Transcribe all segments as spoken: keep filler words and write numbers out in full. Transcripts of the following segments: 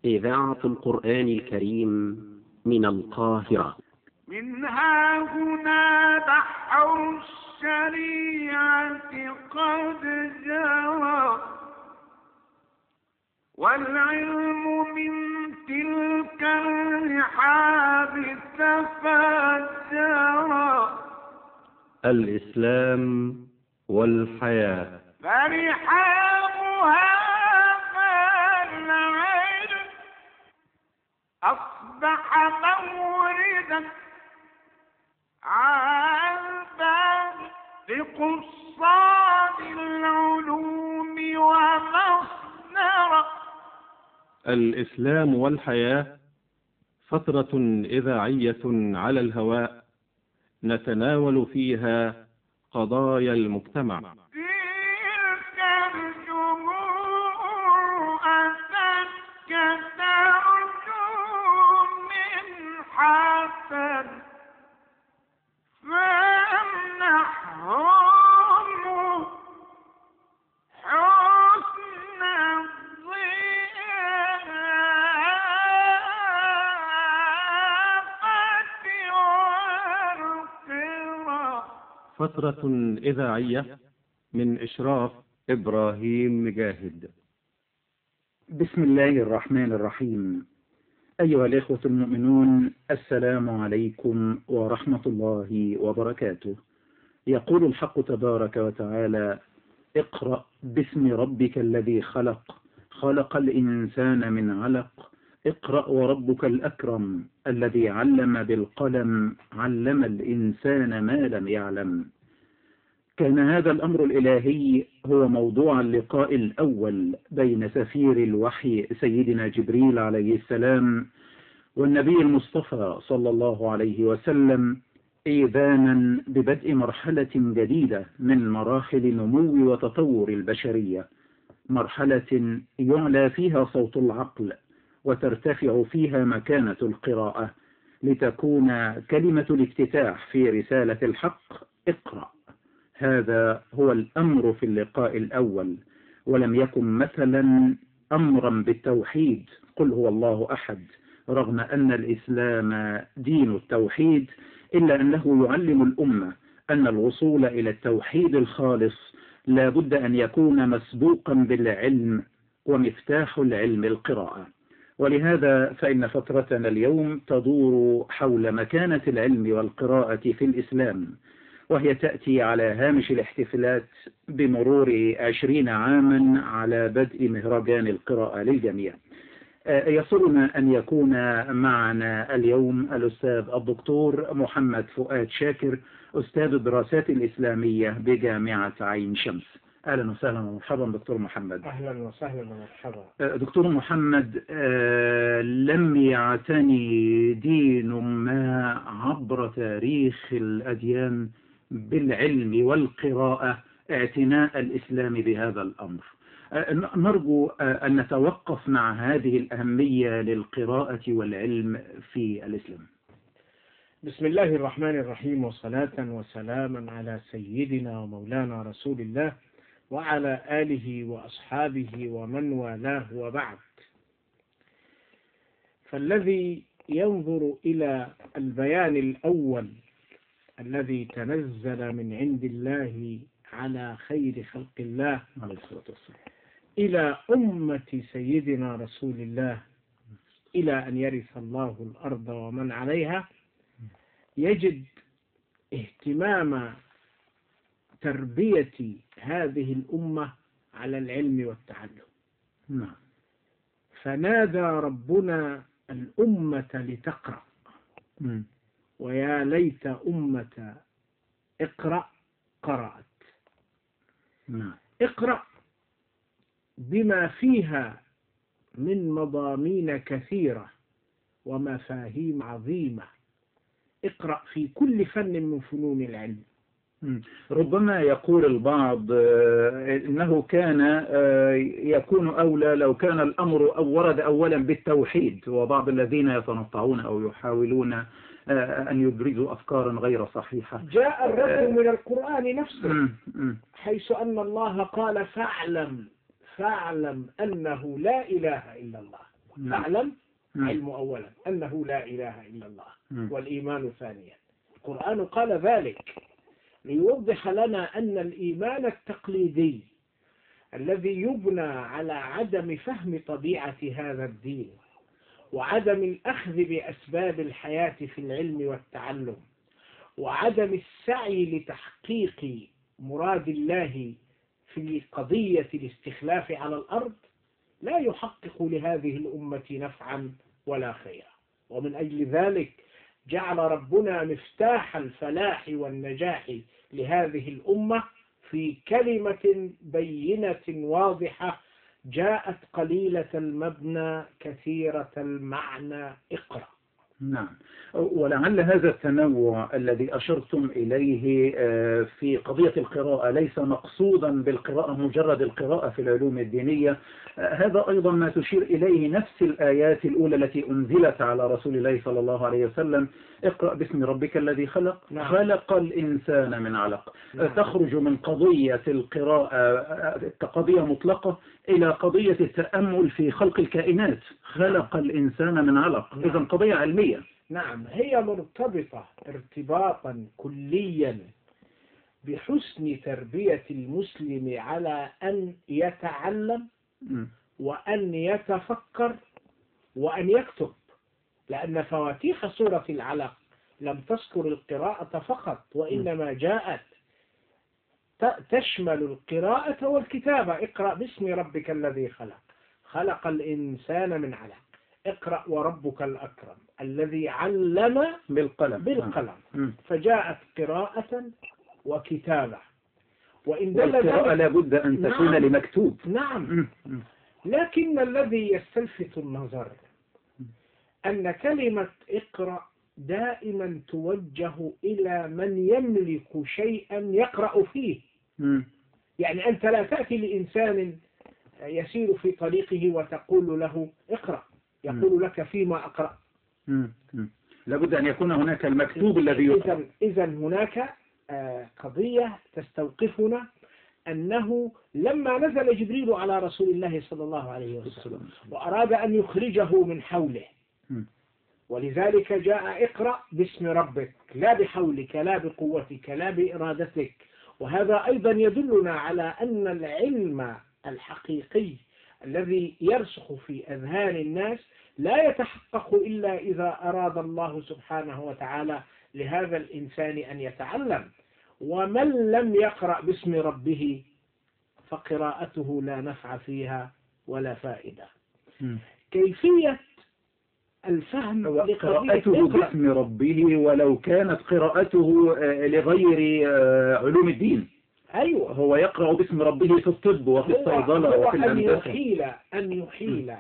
إذاعة القرآن الكريم من القاهرة. منها هنا بحر الشريعة قد جرى، والعلم من تلك الرحاب تفجرا. الإسلام والحياة. فرحابها العلم أصبح موردا عذبا لقصاد العلوم ومصدرا. الإسلام والحياة فترة إذاعية على الهواء نتناول فيها قضايا المجتمع. تلك الجموع أتتك ترجو من حسن، فامنحهم حسن الضيافة والقرى. فترة إذاعية من إشراف إبراهيم مجاهد. بسم الله الرحمن الرحيم. أيها الإخوة المؤمنون، السلام عليكم ورحمة الله وبركاته. يقول الحق تبارك وتعالى: اقرأ باسم ربك الذي خلق، خلق الإنسان من علق، اقرأ وربك الأكرم الذي علم بالقلم، علم الإنسان ما لم يعلم. كان هذا الأمر الإلهي هو موضوع اللقاء الأول بين سفير الوحي سيدنا جبريل عليه السلام والنبي المصطفى صلى الله عليه وسلم، إيذانا ببدء مرحلة جديدة من مراحل نمو وتطور البشرية، مرحلة يعلى فيها صوت العقل وترتفع فيها مكانة القراءة، لتكون كلمة الافتتاح في رسالة الحق: اقرأ. هذا هو الأمر في اللقاء الأول، ولم يكن مثلا أمرا بالتوحيد، قل هو الله أحد، رغم أن الإسلام دين التوحيد، إلا أنه يعلم الأمة أن الوصول إلى التوحيد الخالص لا بد أن يكون مسبوقا بالعلم، ومفتاح العلم القراءة. ولهذا فإن فترتنا اليوم تدور حول مكانة العلم والقراءة في الإسلام، وهي تأتي على هامش الاحتفالات بمرور عشرين عاما على بدء مهرجان القراءة للجميع. يسرنا أن يكون معنا اليوم الأستاذ الدكتور محمد فؤاد شاكر، أستاذ الدراسات الإسلامية بجامعة عين شمس. أهلا وسهلا ومرحبا دكتور محمد. أهلا وسهلا ومرحبا. دكتور محمد، لم يعتني دين ما عبر تاريخ الأديان بالعلم والقراءة اعتناء الإسلام بهذا الأمر. نرجو أن نتوقف مع هذه الأهمية للقراءة والعلم في الإسلام. بسم الله الرحمن الرحيم، وصلاة وسلاما على سيدنا ومولانا رسول الله وعلى آله وأصحابه ومن والاه، وبعد. فالذي ينظر إلى البيان الأول الذي تنزل من عند الله على خير خلق الله عليه الصلاة والسلام إلى أمة سيدنا رسول الله إلى أن يرث الله الأرض ومن عليها، يجد اهتمام تربية هذه الأمة على العلم والتعلم. نعم. فنادى ربنا الأمة لتقرأ، م. ويا ليت أمة اقرأ قرأت. نعم. اقرأ بما فيها من مضامين كثيرة ومفاهيم عظيمة. اقرأ في كل فن من فنون العلم. ربما يقول البعض إنه كان يكون أولى لو كان الأمر أو ورد أولا بالتوحيد، وبعض الذين يتنطعون أو يحاولون أن يبرزوا أفكارا غير صحيحة. جاء الرد من القرآن نفسه، حيث أن الله قال: فاعلم فاعلم أنه لا إله إلا الله. فاعلم علم أولا أنه لا إله إلا الله م. والإيمان ثانيا. القرآن قال ذلك ليوضح لنا أن الإيمان التقليدي الذي يبنى على عدم فهم طبيعة هذا الدين وعدم الأخذ بأسباب الحياة في العلم والتعلم وعدم السعي لتحقيق مراد الله في قضية الاستخلاف على الأرض لا يحقق لهذه الأمة نفعا ولا خيرا. ومن أجل ذلك جعل ربنا مفتاح الفلاح والنجاح لهذه الأمة في كلمة بينة واضحة جاءت قليلة المبنى كثيرة المعنى: اقرأ. نعم، ولعل هذا التنوع الذي أشرتم إليه في قضية القراءة ليس مقصودا بالقراءة مجرد القراءة في العلوم الدينية، هذا أيضا ما تشير إليه نفس الآيات الأولى التي أنزلت على رسول الله صلى الله عليه وسلم: اقرأ باسم ربك الذي خلق. نعم. خلق الإنسان من علق. نعم. تخرج من قضية القراءة كقضية مطلقة إلى قضية التأمل في خلق الكائنات. خلق الإنسان من علق. نعم. إذن قضية علمية. نعم، هي مرتبطة ارتباطا كليا بحسن تربية المسلم على أن يتعلم م. وأن يتفكر وأن يكتب، لأن فواتيح سورة العلق لم تذكر القراءة فقط، وإنما جاءت تشمل القراءة والكتابة. اقرأ باسم ربك الذي خلق، خلق الإنسان من علق، اقرأ وربك الأكرم الذي علم بالقلم بالقلم فجاءت قراءة وكتابة. وإن والقراءة لابد أن تكون نعم لمكتوب. نعم لكن الذي يستلفت النظر أن كلمة اقرأ دائما توجه إلى من يملك شيئا يقرأ فيه. م. يعني أنت لا تأتي لإنسان يسير في طريقه وتقول له اقرأ، يقول م. لك فيما أقرأ. م. م. لابد أن يكون هناك المكتوب الذي يقرأ. إذن هناك قضية تستوقفنا أنه لما نزل جبريل على رسول الله صلى الله عليه وسلم وأراد أن يخرجه من حوله، ولذلك جاء اقرأ باسم ربك، لا بحولك لا بقوتك لا بإرادتك. وهذا أيضا يدلنا على أن العلم الحقيقي الذي يرسخ في أذهان الناس لا يتحقق إلا إذا أراد الله سبحانه وتعالى لهذا الإنسان أن يتعلم. ومن لم يقرأ باسم ربه فقراءته لا نفع فيها ولا فائدة. م. كيفية الفهم قراءته باسم ربه ولو كانت قراءته لغير علوم الدين. أيوة، هو يقرأ باسم ربه في الطب وفي الصيدلة وفي الهندسة. أن يحيل, أن يحيل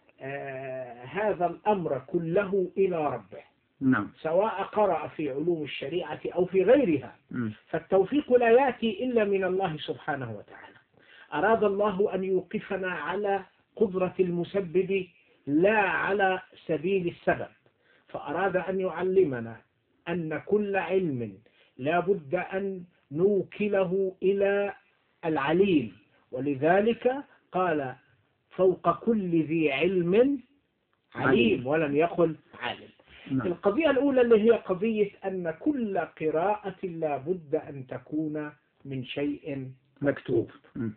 آه هذا الأمر كله إلى ربه. نعم. سواء قرأ في علوم الشريعة أو في غيرها. م. فالتوفيق لا يأتي إلا من الله سبحانه وتعالى. أراد الله أن يوقفنا على قدرة المسبب لا على سبيل السبب، فأراد أن يعلمنا أن كل علم لا بد أن نوكله إلى العليم، ولذلك قال فوق كل ذي علم عليم ولم يقل عالم. نعم. القضية الأولى اللي هي قضية أن كل قراءة لا بد أن تكون من شيء مكتوب.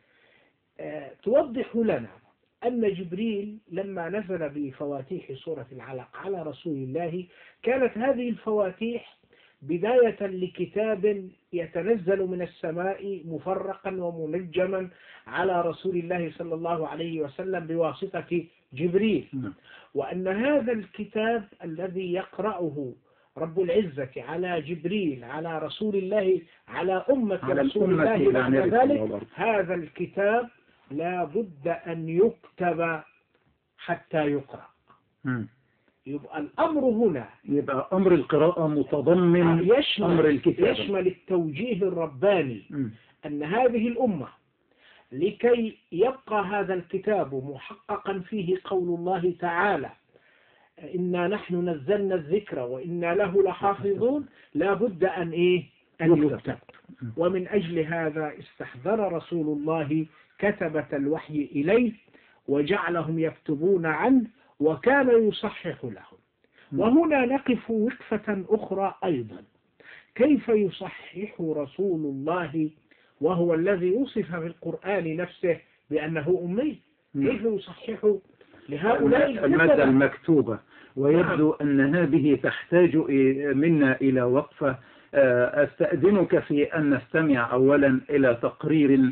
أه توضح لنا أن جبريل لما نزل بفواتيح سورة العلق على رسول الله كانت هذه الفواتيح بداية لكتاب يتنزل من السماء مفرقا ومنجما على رسول الله صلى الله عليه وسلم بواسطة جبريل، وأن هذا الكتاب الذي يقرأه رب العزة على جبريل على رسول الله على أمة على رسول الله بعد ذلك هذا الكتاب لا بد أن يكتب حتى يقرأ. م. يبقى الأمر هنا يبقى أمر القراءة متضمن يشمل أمر الكتابة، يشمل التوجيه الرباني. م. أن هذه الأمة لكي يبقى هذا الكتاب محققا فيه قول الله تعالى إنا نحن نزلنا الذكر وإنا له لحافظون، لا بد أن إيه أن يكتب. ومن أجل هذا استحضر رسول الله كتبة الوحي إليه وجعلهم يكتبون عنه وكان يصحح لهم. وهنا نقف وقفة أخرى أيضا، كيف يصحح رسول الله وهو الذي وصف في القرآن نفسه بأنه أمي؟ كيف يصحح لهؤلاء المادة المكتوبة؟ ويبدو أن هذه تحتاج منا إلى وقفة. أستأذنك في أن نستمع أولا إلى تقرير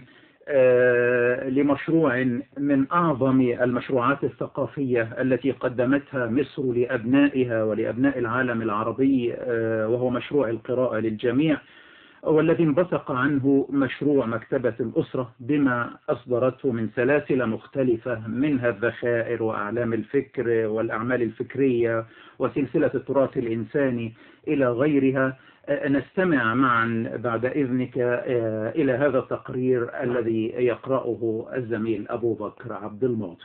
لمشروع من أعظم المشروعات الثقافية التي قدمتها مصر لأبنائها ولأبناء العالم العربي، وهو مشروع القراءة للجميع، والذي انبثق عنه مشروع مكتبة الأسرة بما أصدرته من سلاسل مختلفة، منها الذخائر وأعلام الفكر والأعمال الفكرية وسلسلة التراث الإنساني إلى غيرها. نستمع معا بعد إذنك إلى هذا التقرير الذي يقرأه الزميل أبو بكر عبد المعطي.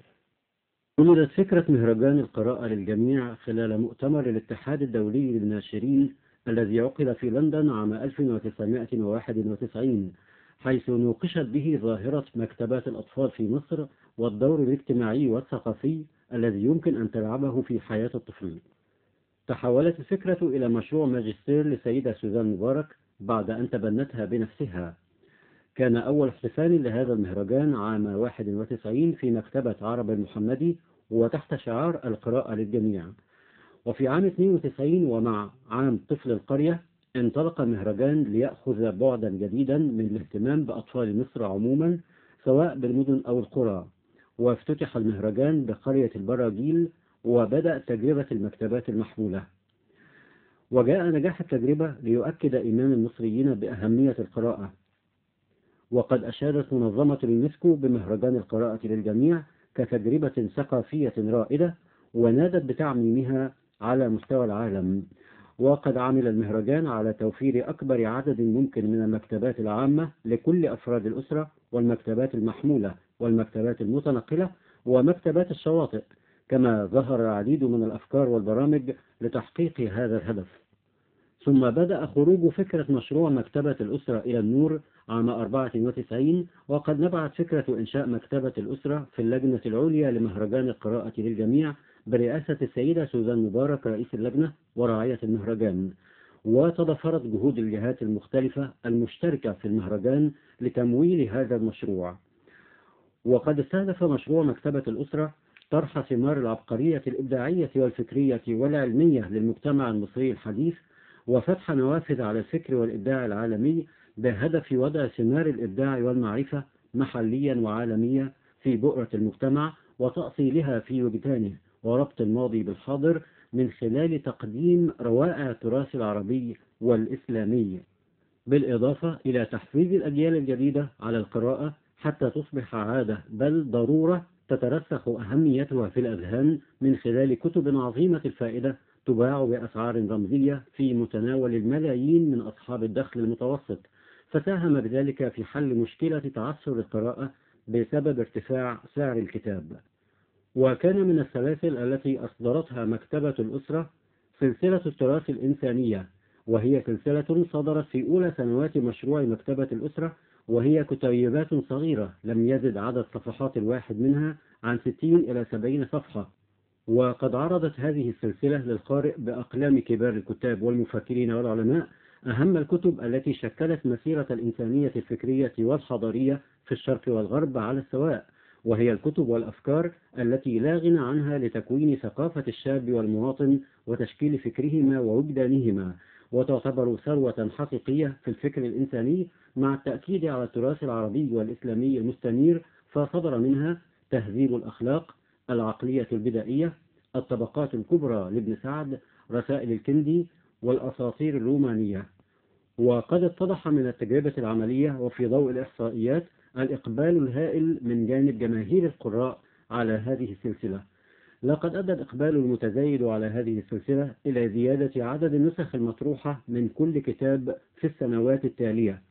ولدت فكرة مهرجان القراءة للجميع خلال مؤتمر الاتحاد الدولي للناشرين الذي عقد في لندن عام ألف وتسعمائة وواحد وتسعين، حيث نوقشت به ظاهرة مكتبات الأطفال في مصر والدور الاجتماعي والثقافي الذي يمكن أن تلعبه في حياة الطفل. تحولت الفكرة إلى مشروع ماجستير لسيدة سوزان مبارك بعد أن تبنتها بنفسها. كان أول احتفال لهذا المهرجان عام واحد وتسعين في مكتبة عرب المحمدي وتحت شعار القراءة للجميع. وفي عام اثنين وتسعين ومع عام طفل القرية انطلق المهرجان ليأخذ بعدا جديدا من الاهتمام بأطفال مصر عموما سواء بالمدن أو القرى. وافتتح المهرجان بقرية البراجيل وبدأ تجربة المكتبات المحمولة. وجاء نجاح التجربة ليؤكد إيمان المصريين بأهمية القراءة. وقد أشادت منظمة اليونسكو بمهرجان القراءة للجميع كتجربة ثقافية رائدة ونادت بتعميمها على مستوى العالم. وقد عمل المهرجان على توفير أكبر عدد ممكن من المكتبات العامة لكل أفراد الأسرة والمكتبات المحمولة والمكتبات المتنقلة ومكتبات الشواطئ، كما ظهر العديد من الأفكار والبرامج لتحقيق هذا الهدف. ثم بدأ خروج فكرة مشروع مكتبة الأسرة إلى النور عام أربعة وتسعين، وقد نبعت فكرة إنشاء مكتبة الأسرة في اللجنة العليا لمهرجان القراءة للجميع برئاسة السيدة سوزان مبارك رئيس اللجنة وراعية المهرجان. وتضافرت جهود الجهات المختلفة المشتركة في المهرجان لتمويل هذا المشروع. وقد استهدف مشروع مكتبة الأسرة طرح ثمار العبقرية الإبداعية والفكرية والعلمية للمجتمع المصري الحديث، وفتح نوافذ على الفكر والإبداع العالمي بهدف وضع ثمار الإبداع والمعرفة محليا وعالميا في بؤرة المجتمع وتأصيلها في وجدانه وربط الماضي بالحاضر من خلال تقديم روائع التراث العربي والإسلامي، بالإضافة إلى تحفيز الأجيال الجديدة على القراءة حتى تصبح عادة بل ضرورة تترسخ أهميتها في الأذهان من خلال كتب عظيمة الفائدة تباع بأسعار رمزية في متناول الملايين من أصحاب الدخل المتوسط، فساهم بذلك في حل مشكلة تعثر القراءة بسبب ارتفاع سعر الكتاب. وكان من السلاسل التي أصدرتها مكتبة الأسرة سلسلة التراث الإنسانية، وهي سلسلة صدرت في أولى سنوات مشروع مكتبة الأسرة، وهي كتيبات صغيرة لم يزد عدد صفحات الواحد منها عن ستين إلى سبعين صفحة. وقد عرضت هذه السلسلة للقارئ بأقلام كبار الكتاب والمفكرين والعلماء أهم الكتب التي شكلت مسيرة الإنسانية الفكرية والحضارية في الشرق والغرب على السواء، وهي الكتب والأفكار التي لا غنى عنها لتكوين ثقافة الشاب والمواطن وتشكيل فكرهما ووجدانهما، وتعتبر ثروة حقيقية في الفكر الإنساني مع التأكيد على التراث العربي والإسلامي المستنير. فصدر منها تهذيب الأخلاق، العقلية البدائية، الطبقات الكبرى لابن سعد، رسائل الكندي، والأساطير الرومانية. وقد اتضح من التجربة العملية وفي ضوء الإحصائيات الإقبال الهائل من جانب جماهير القراء على هذه السلسلة. لقد أدى الإقبال المتزايد على هذه السلسلة إلى زيادة عدد النسخ المطروحة من كل كتاب في السنوات التالية.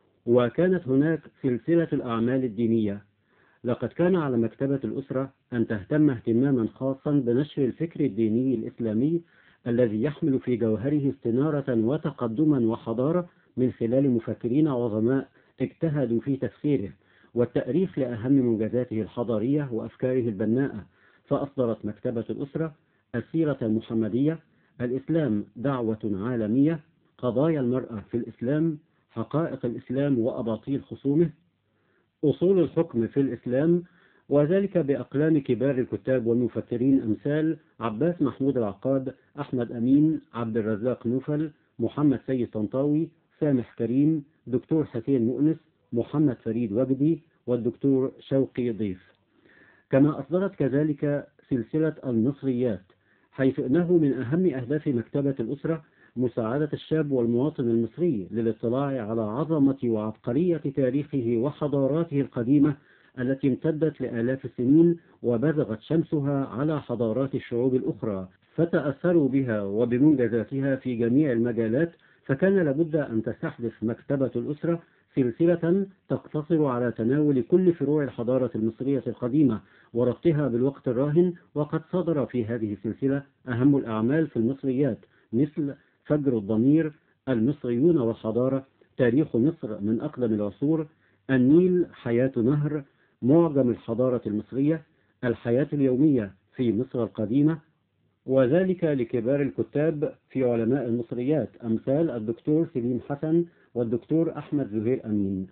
وكانت هناك سلسلة الأعمال الدينية. لقد كان على مكتبة الأسرة أن تهتم اهتماما خاصا بنشر الفكر الديني الإسلامي الذي يحمل في جوهره استنارة وتقدما وحضارة من خلال مفكرين عظماء اجتهدوا في تفسيره والتأريخ لأهم منجزاته الحضارية وأفكاره البناءة، فأصدرت مكتبة الأسرة السيرة المحمدية، الإسلام دعوة عالمية، قضايا المرأة في الإسلام، حقائق الإسلام وأباطيل خصومه، أصول الحكم في الإسلام، وذلك بأقلام كبار الكتاب والمفكرين أمثال عباس محمود العقاد، أحمد أمين، عبد الرزاق نوفل، محمد سيد طنطاوي، سامح كريم، دكتور حسين مؤنس، محمد فريد وجدي، والدكتور شوقي ضيف. كما أصدرت كذلك سلسلة المصريات، حيث أنه من أهم أهداف مكتبة الأسرة مساعدة الشاب والمواطن المصري للاطلاع على عظمة وعبقرية تاريخه وحضاراته القديمة التي امتدت لآلاف السنين وبزغت شمسها على حضارات الشعوب الأخرى، فتأثروا بها وبمنجزاتها في جميع المجالات. فكان لابد أن تستحدث مكتبة الأسرة سلسلة تقتصر على تناول كل فروع الحضارة المصرية القديمة وربطها بالوقت الراهن. وقد صدر في هذه السلسلة أهم الأعمال في المصريات مثل فجر الضمير، المصريون والحضارة، تاريخ مصر من أقدم العصور، النيل حياة نهر، معجم الحضارة المصرية، الحياة اليومية في مصر القديمة، وذلك لكبار الكتاب في علماء المصريات أمثال الدكتور سليم حسن والدكتور أحمد زهير أمين.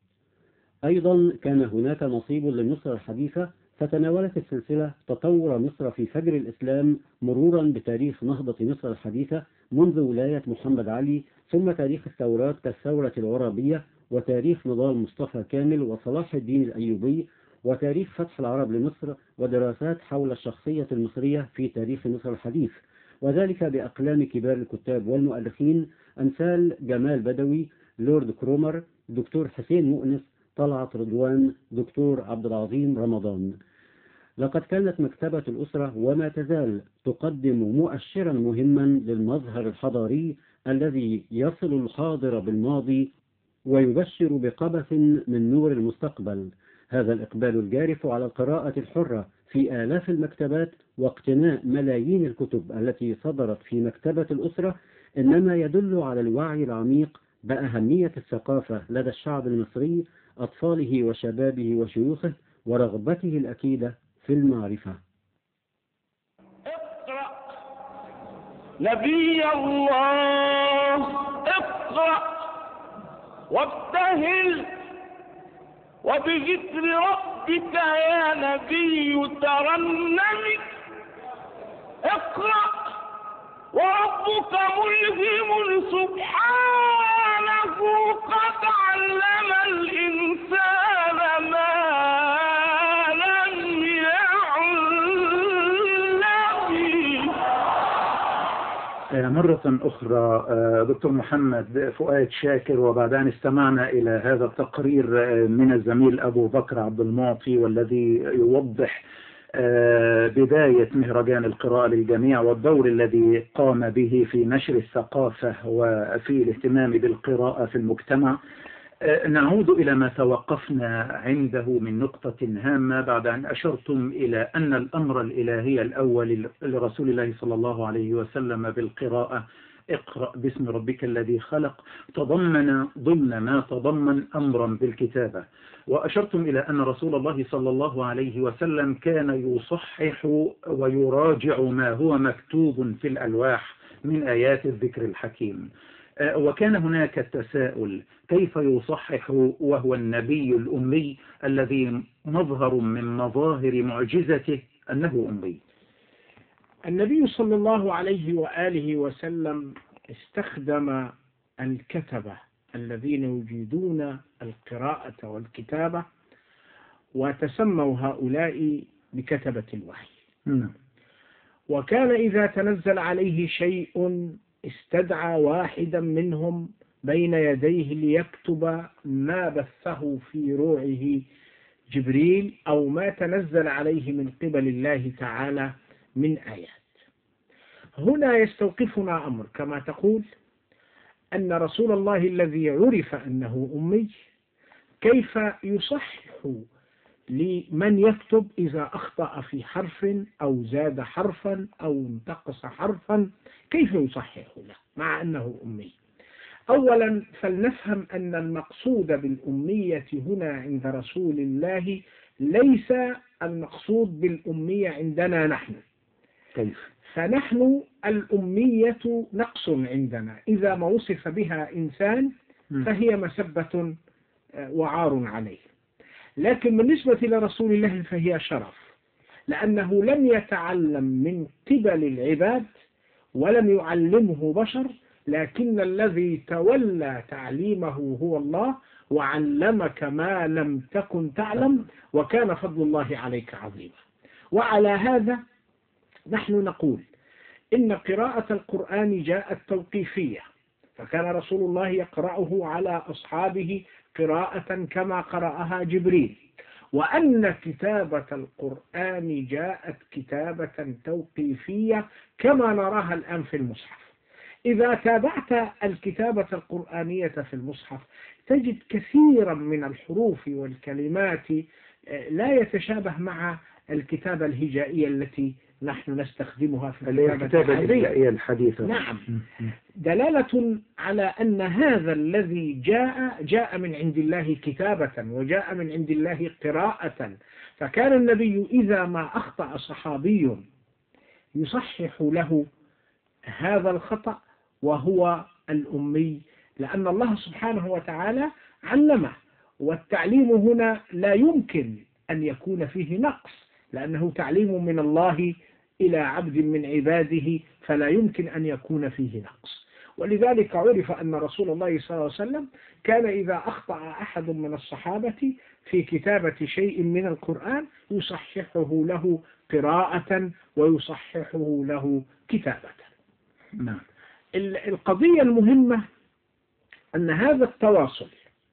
أيضا كان هناك نصيب لمصر الحديثة، فتناولت السلسلة تطور مصر في فجر الإسلام مرورا بتاريخ نهضة مصر الحديثة منذ ولاية محمد علي، ثم تاريخ الثورات كالثورة العربية، وتاريخ نضال مصطفى كامل وصلاح الدين الأيوبي، وتاريخ فتح العرب لمصر، ودراسات حول الشخصية المصرية في تاريخ مصر الحديث، وذلك بأقلام كبار الكتاب والمؤرخين أمثال جمال بدوي، لورد كرومر، دكتور حسين مؤنس، طلعت رضوان، دكتور عبد العظيم رمضان. لقد كانت مكتبة الأسرة وما تزال تقدم مؤشرا مهما للمظهر الحضاري الذي يصل الحاضر بالماضي ويبشر بقبس من نور المستقبل. هذا الإقبال الجارف على القراءة الحرة في آلاف المكتبات واقتناء ملايين الكتب التي صدرت في مكتبة الأسرة إنما يدل على الوعي العميق بأهمية الثقافة لدى الشعب المصري، أطفاله وشبابه وشيوخه، ورغبته الأكيدة في المعرفة. اقرأ نبي الله، اقرأ وابتهل وبذكر ربك يا نبي ترنم. اقرأ وربك ملهم سبحانه قد علم الإنسان ما لم يعلم. مرة أخرى دكتور محمد فؤاد شاكر، وبعد أن استمعنا إلى هذا التقرير من الزميل أبو بكر عبد المعطي والذي يوضح بداية مهرجان القراءة للجميع والدور الذي قام به في نشر الثقافة وفي الاهتمام بالقراءة في المجتمع، نعود إلى ما توقفنا عنده من نقطة هامة بعد أن أشرتم إلى أن الأمر الإلهي الأول لرسول الله صلى الله عليه وسلم بالقراءة اقرأ باسم ربك الذي خلق تضمن ضمن ما تضمن أمرا بالكتابة، وأشرتم إلى أن رسول الله صلى الله عليه وسلم كان يصحح ويراجع ما هو مكتوب في الألواح من آيات الذكر الحكيم، وكان هناك التساؤل كيف يصحح وهو النبي الأمي الذي مظهر من مظاهر معجزته أنه أمي. النبي صلى الله عليه وآله وسلم استخدم الكتبة الذين يجيدون القراءة والكتابة، وتسموا هؤلاء بكتبة الوحي. وكان إذا تنزل عليه شيء استدعى واحدا منهم بين يديه ليكتب ما بثه في روعه جبريل أو ما تنزل عليه من قبل الله تعالى من آيات. هنا يستوقفنا أمر كما تقول أن رسول الله الذي عرف أنه أمي كيف يصحح لمن يكتب إذا أخطأ في حرف أو زاد حرفا أو انتقص حرفا، كيف يصحح له مع أنه أمي؟ أولا فلنفهم أن المقصود بالأمية هنا عند رسول الله ليس المقصود بالأمية عندنا نحن. كيف؟ فنحن الأمية نقص عندنا، إذا ما وصف بها إنسان فهي مسبة وعار عليه. لكن بالنسبة لرسول الله فهي شرف، لأنه لم يتعلم من قبل العباد ولم يعلمه بشر، لكن الذي تولى تعليمه هو الله، وعلمك ما لم تكن تعلم وكان فضل الله عليك عظيما. وعلى هذا نحن نقول إن قراءة القرآن جاءت توقيفية، فكان رسول الله يقرأه على أصحابه قراءة كما قرأها جبريل، وأن كتابة القرآن جاءت كتابة توقيفية كما نراها الآن في المصحف. إذا تابعت الكتابة القرآنية في المصحف تجد كثيرا من الحروف والكلمات لا يتشابه مع الكتابة الهجائية التي نحن نستخدمها في الكتابة الهجائية الحديثة. نعم، دلالة على أن هذا الذي جاء جاء من عند الله كتابة وجاء من عند الله قراءة. فكان النبي إذا ما أخطأ صحابي يصحح له هذا الخطأ وهو الأمي، لأن الله سبحانه وتعالى علمه، والتعليم هنا لا يمكن أن يكون فيه نقص، لأنه تعليم من الله إلى عبد من عباده، فلا يمكن أن يكون فيه نقص. ولذلك عرف أن رسول الله صلى الله عليه وسلم كان إذا أخطأ أحد من الصحابة في كتابة شيء من القرآن يصححه له قراءة ويصححه له كتابة. نعم. القضية المهمة أن هذا التواصل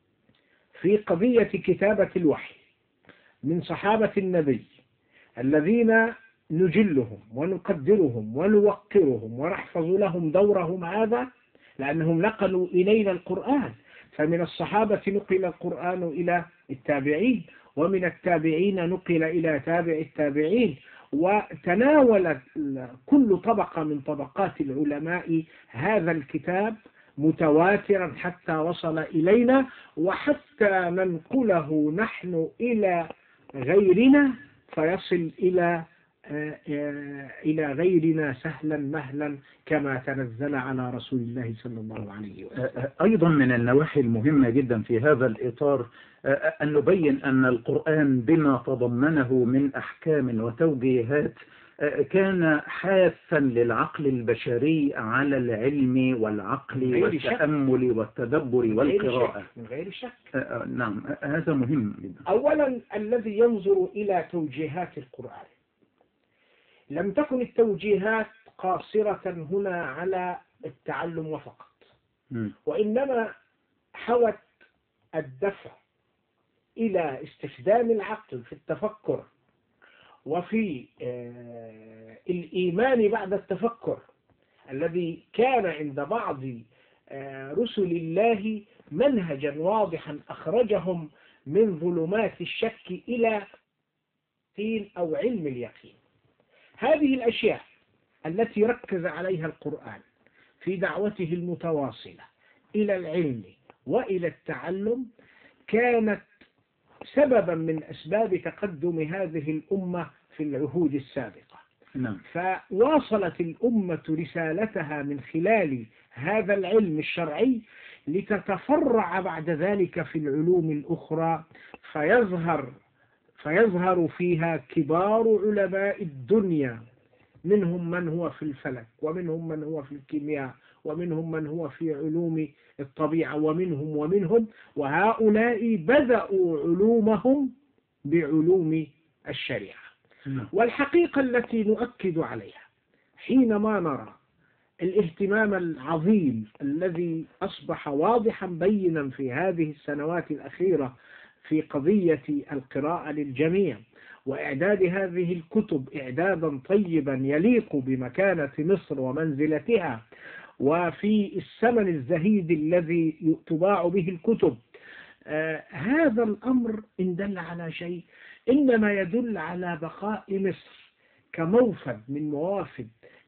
في قضية كتابة الوحي من صحابة النبي الذين نجلهم ونقدرهم ونوقرهم ونحفظ لهم دورهم هذا، لأنهم نقلوا إلينا القرآن، فمن الصحابة نقل القرآن إلى التابعين، ومن التابعين نقل إلى تابع التابعين، وتناول كل طبقة من طبقات العلماء هذا الكتاب متواترا حتى وصل إلينا، وحتى ننقله نحن إلى غيرنا فيصل إلى إلى غيرنا سهلا مهلا كما تنزل على رسول الله صلى الله عليه وسلم. أيضا من النواحي المهمة جدا في هذا الإطار أن نبين أن القرآن بما تضمنه من أحكام وتوجيهات كان حافا للعقل البشري على العلم والعقل والتأمل والتدبر والقراءة من غير شك. نعم، هذا مهم جدا. أولا الذي ينظر إلى توجيهات القرآن، لم تكن التوجيهات قاصرة هنا على التعلم وفقط، وإنما حوت الدفع إلى استخدام العقل في التفكر وفي الإيمان بعد التفكر الذي كان عند بعض رسل الله منهجا واضحا أخرجهم من ظلمات الشك إلى يقين أو علم اليقين. هذه الأشياء التي ركز عليها القرآن في دعوته المتواصلة إلى العلم وإلى التعلم كانت سببا من أسباب تقدم هذه الأمة في العهود السابقة. نعم. فواصلت الأمة رسالتها من خلال هذا العلم الشرعي لتتفرع بعد ذلك في العلوم الأخرى، فيظهر فيظهر فيها كبار علماء الدنيا، منهم من هو في الفلك، ومنهم من هو في الكيمياء، ومنهم من هو في علوم الطبيعة، ومنهم ومنهم وهؤلاء بدأوا علومهم بعلوم الشريعة. والحقيقة التي نؤكد عليها حينما نرى الاهتمام العظيم الذي أصبح واضحا بينا في هذه السنوات الأخيرة في قضية القراءة للجميع وإعداد هذه الكتب إعدادا طيبا يليق بمكانة مصر ومنزلتها، وفي الثمن الزهيد الذي تباع به الكتب، آه هذا الأمر إن دل على شيء إنما يدل على بقاء مصر كموفد من موافد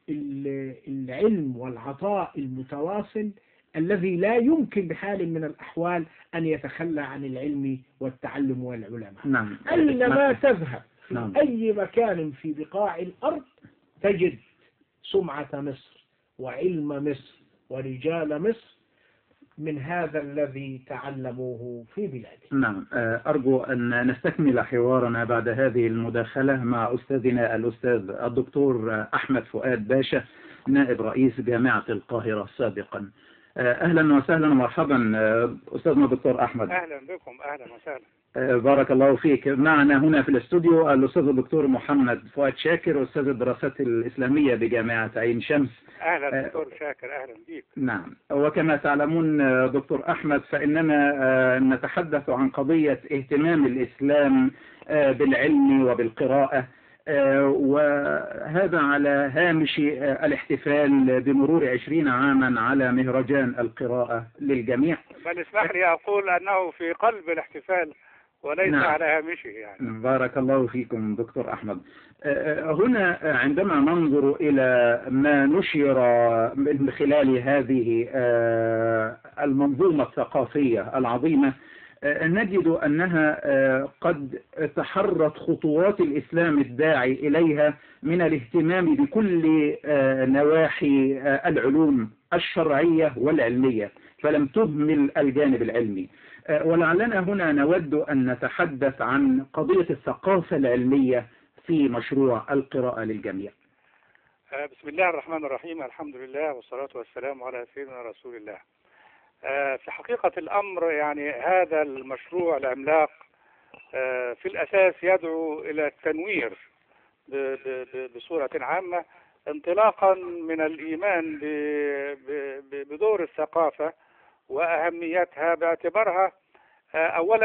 العلم والعطاء المتواصل الذي لا يمكن بحال من الأحوال أن يتخلى عن العلم والتعلم والعلماء. نعم. أينما تذهب في نعم. أي مكان في بقاع الأرض تجد سمعة مصر وعلم مصر ورجال مصر من هذا الذي تعلموه في بلاده. نعم، أرجو أن نستكمل حوارنا بعد هذه المداخلة مع أستاذنا الأستاذ الدكتور أحمد فؤاد باشا، نائب رئيس جامعة القاهرة سابقا. أهلا وسهلا ومرحبا أستاذنا الدكتور أحمد. أهلا بكم، أهلا وسهلا. بارك الله فيك. معنا هنا في الاستوديو الأستاذ الدكتور محمد فؤاد شاكر، أستاذ الدراسات الإسلامية بجامعة عين شمس. أهلا دكتور شاكر، أهلا بك. نعم، وكما تعلمون دكتور أحمد فإننا نتحدث عن قضية اهتمام الإسلام بالعلم وبالقراءة، وهذا على هامش الاحتفال بمرور عشرين عاما على مهرجان القراءة للجميع. بل اسمح لي أقول أنه في قلب الاحتفال وليس نعم. على هامشه يعني. بارك الله فيكم دكتور أحمد. هنا عندما ننظر إلى ما نشر من خلال هذه المنظومة الثقافية العظيمة نجد أنها قد تحرت خطوات الإسلام الداعي إليها من الاهتمام بكل نواحي العلوم الشرعية والعلمية، فلم تهمل الجانب العلمي. ولعلنا هنا نود أن نتحدث عن قضية الثقافة العلمية في مشروع القراءة للجميع. بسم الله الرحمن الرحيم، الحمد لله والصلاة والسلام على سيدنا رسول الله. في حقيقة الأمر يعني هذا المشروع العملاق في الأساس يدعو إلى التنوير بصورة عامة، انطلاقا من الإيمان بدور الثقافة وأهميتها، باعتبارها أولا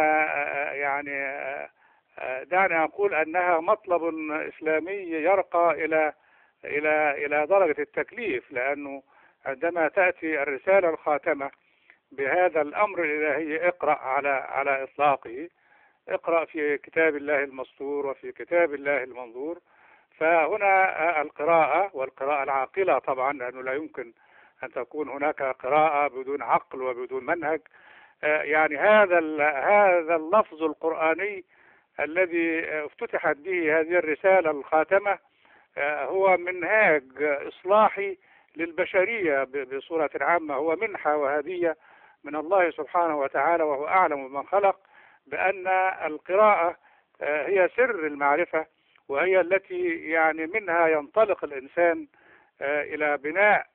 يعني دعني أقول أنها مطلب إسلامي يرقى إلى إلى إلى درجة التكليف، لأنه عندما تأتي الرسالة الخاتمة بهذا الأمر الإلهي، اقرأ على على إطلاقه، اقرأ في كتاب الله المسطور وفي كتاب الله المنظور. فهنا القراءة والقراءة العاقلة طبعا، لأنه لا يمكن أن تكون هناك قراءة بدون عقل وبدون منهج. يعني هذا هذا اللفظ القرآني الذي افتتحت به هذه الرسالة الخاتمة هو منهاج إصلاحي للبشرية بصورة عامة، هو منحة وهدية من الله سبحانه وتعالى، وهو أعلم بمن خلق بأن القراءة هي سر المعرفة، وهي التي يعني منها ينطلق الإنسان إلى بناء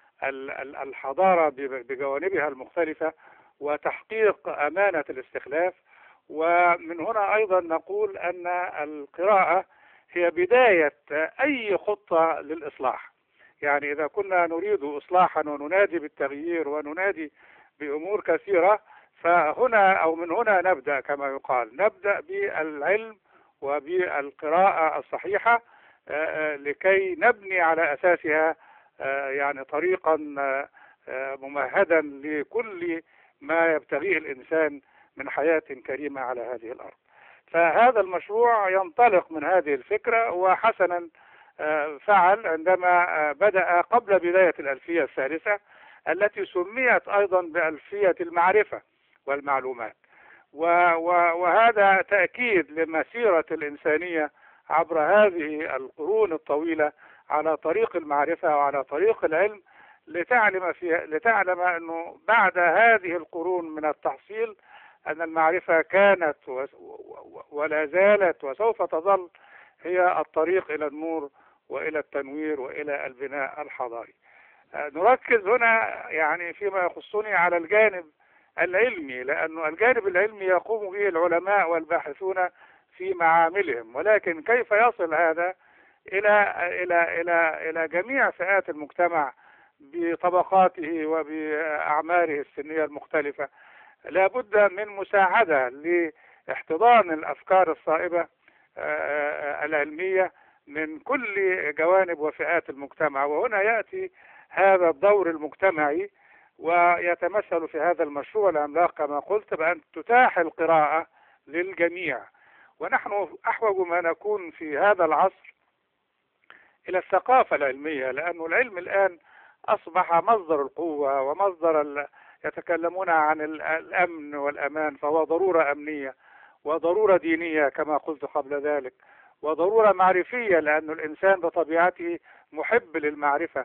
الحضارة بجوانبها المختلفة وتحقيق أمانة الاستخلاف. ومن هنا أيضا نقول أن القراءة هي بداية أي خطة للإصلاح. يعني إذا كنا نريد إصلاحا وننادي بالتغيير وننادي بأمور كثيرة، فهنا أو من هنا نبدأ كما يقال، نبدأ بالعلم وبالقراءة الصحيحة لكي نبني على أساسها يعني طريقا ممهدا لكل ما يبتغيه الإنسان من حياة كريمة على هذه الأرض. فهذا المشروع ينطلق من هذه الفكرة، وحسنا فعل عندما بدأ قبل بداية الألفية الثالثة التي سميت أيضا بألفية المعرفة والمعلومات، وهذا تأكيد لمسيرة الإنسانية عبر هذه القرون الطويلة على طريق المعرفة وعلى طريق العلم، لتعلم فيها لتعلم أنه بعد هذه القرون من التحصيل أن المعرفة كانت ولا زالت وسوف تظل هي الطريق إلى النور وإلى التنوير وإلى البناء الحضاري. نركز هنا يعني فيما يخصني على الجانب العلمي، لأنه الجانب العلمي يقوم به العلماء والباحثون في معاملهم، ولكن كيف يصل هذا إلى إلى إلى إلى جميع فئات المجتمع بطبقاته وبأعماره السنية المختلفة؟ لا بد من مساعدة لاحتضان الأفكار الصائبة العلمية من كل جوانب وفئات المجتمع. وهنا يأتي هذا الدور المجتمعي ويتمثل في هذا المشروع العملاق كما قلت بأن تتاح القراءة للجميع. ونحن أحوج ما نكون في هذا العصر إلى الثقافة العلمية، لأن العلم الآن أصبح مصدر القوة ومصدر ال... يتكلمون عن الأمن والأمان، فهو ضرورة أمنية، وضرورة دينية كما قلت قبل ذلك، وضرورة معرفية لأن الإنسان بطبيعته محب للمعرفة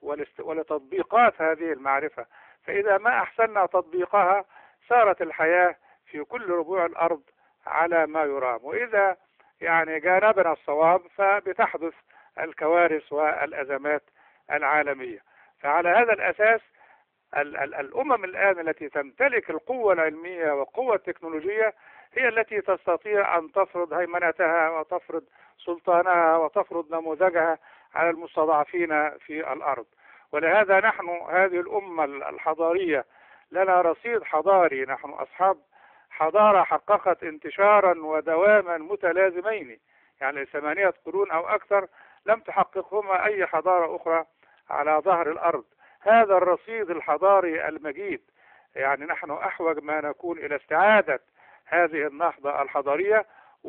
ولتطبيقات هذه المعرفة. فإذا ما أحسننا تطبيقها صارت الحياة في كل ربوع الأرض على ما يرام، وإذا يعني جانبنا الصواب فبتحدث الكوارث والأزمات العالمية. فعلى هذا الأساس ال ال الأمم الآن التي تمتلك القوة العلمية والقوة التكنولوجية هي التي تستطيع أن تفرض هيمنتها وتفرض سلطانها وتفرض نموذجها على المستضعفين في الأرض. ولهذا نحن هذه الأمة الحضارية لنا رصيد حضاري، نحن أصحاب حضارة حققت انتشارا ودواما متلازمين، يعني ثمانية قرون أو أكثر لم تحققهما أي حضارة أخرى على ظهر الأرض. هذا الرصيد الحضاري المجيد يعني نحن أحوج ما نكون إلى استعادة هذه النهضة الحضارية،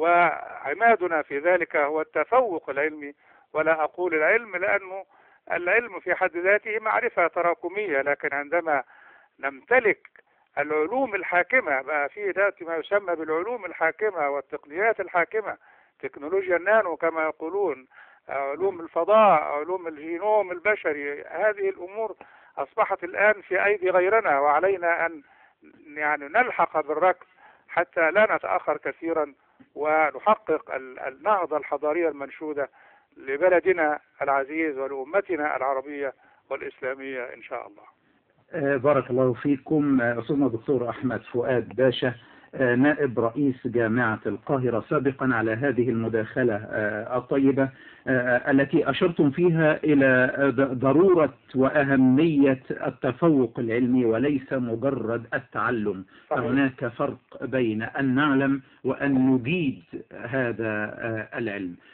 وعمادنا في ذلك هو التفوق العلمي. ولا أقول العلم لأنه العلم في حد ذاته معرفة تراكمية، لكن عندما نمتلك العلوم الحاكمة بقى في ذات ما يسمى بالعلوم الحاكمة والتقنيات الحاكمة، تكنولوجيا النانو كما يقولون، علوم الفضاء، علوم الجينوم البشري، هذه الأمور أصبحت الآن في أيدي غيرنا، وعلينا أن يعني نلحق بالركب حتى لا نتأخر كثيرا ونحقق النهضة الحضارية المنشودة لبلدنا العزيز ولأمتنا العربية والإسلامية إن شاء الله. بارك الله فيكم. أستاذنا الدكتور أحمد فؤاد باشا، نائب رئيس جامعة القاهرة، سابقا على هذه المداخلة الطيبة التي أشرتم فيها إلى ضرورة وأهمية التفوق العلمي وليس مجرد التعلم. فهناك فرق بين أن نعلم وأن نجيد هذا العلم.